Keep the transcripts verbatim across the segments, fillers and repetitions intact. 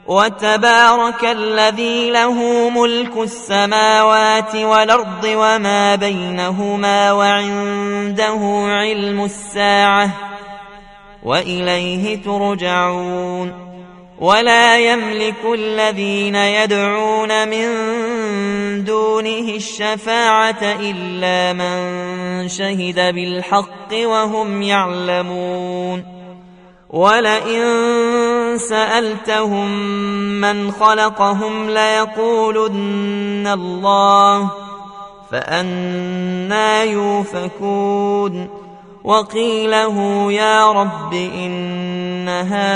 وتبارك الذي له ملك السماوات والأرض وما بينهما وعنده علم الساعة وإليه ترجعون. ولا يملك الذين يدعون من دونه الشفاعة إلا من شهد بالحق وهم يعلمون. ولئن سألتهم من خلقهم ليقولن الله فأنى يؤفكون. وقيله يا رب إن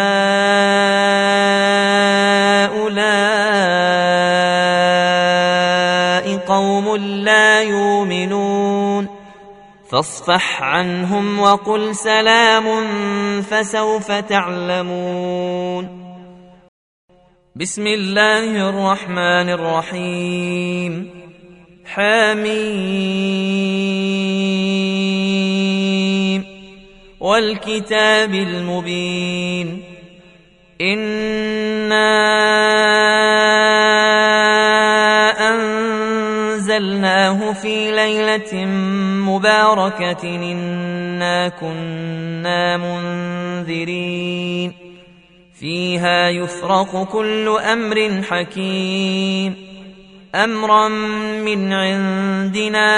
هؤلاء قوم لا يؤمنون فاصفح عنهم وقل سلام فسوف تعلمون. بسم الله الرحمن الرحيم. حميم والكتاب المبين. إنا أنزلناه في ليلة مباركة إنا كنا منذرين فيها يفرق كل أمر حكيم أمرا من عندنا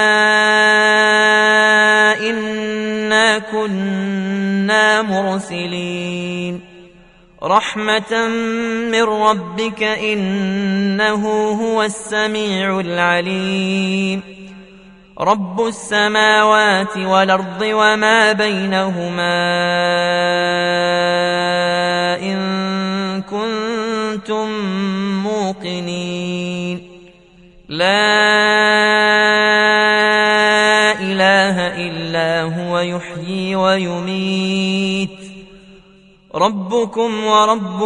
إنا كنا مرسلين رحمة من ربك إنه هو السميع العليم. رب السماوات والأرض وما بينهما إن كنتم موقنين. لا إله إلا هو يحيي ويميت ربكم ورب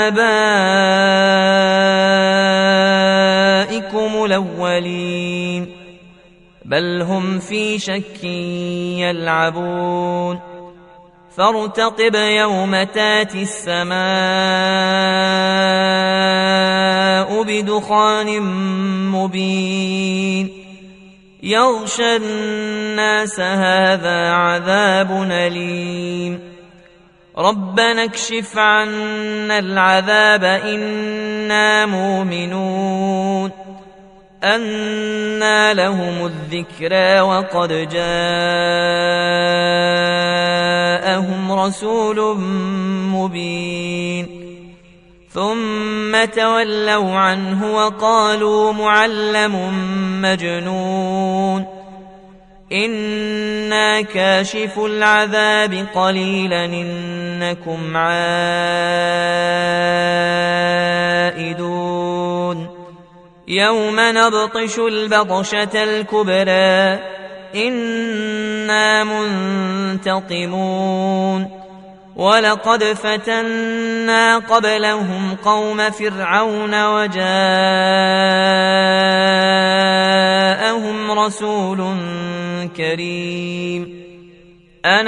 آبائكم الأولين بل هم في شك يلعبون. فارتقب يوم تاتي السماء بدخان مبين يغشى الناس هذا عذاب أليم. ربنا اكشف عنا العذاب إنا مؤمنون. أنى لهم الذكرى وقد جاءهم رسول مبين ثم تولوا عنه وقالوا معلم مجنون. إنا كاشف العذاب قليلا إنكم عائدون. يوم نبطش البطشة الكبرى إنا منتقمون. ولقد فتنا قبلهم قوم فرعون وجاءهم رسول كريم أن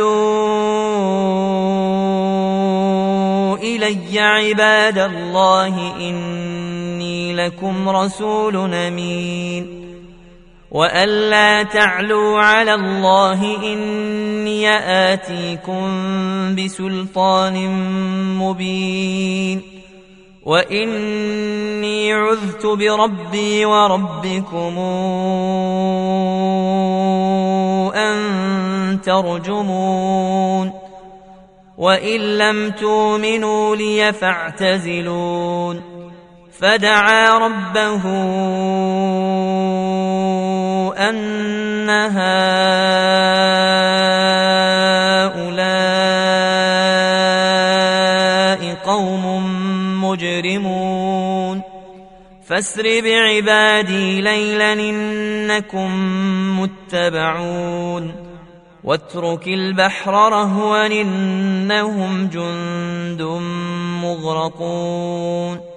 ادوا إلي عباد الله إني لكم رسول أمين وألا تعلوا على الله إني آتيكم بسلطان مبين وإني عذت بربي وربكم أن ترجمون وإن لم تؤمنوا لي فاعتزلون. فدعا ربه أن هؤلاء قوم مجرمون فاسر بعبادي ليلا إنكم متبعون. واترك البحر رهوا إنهم جند مغرقون.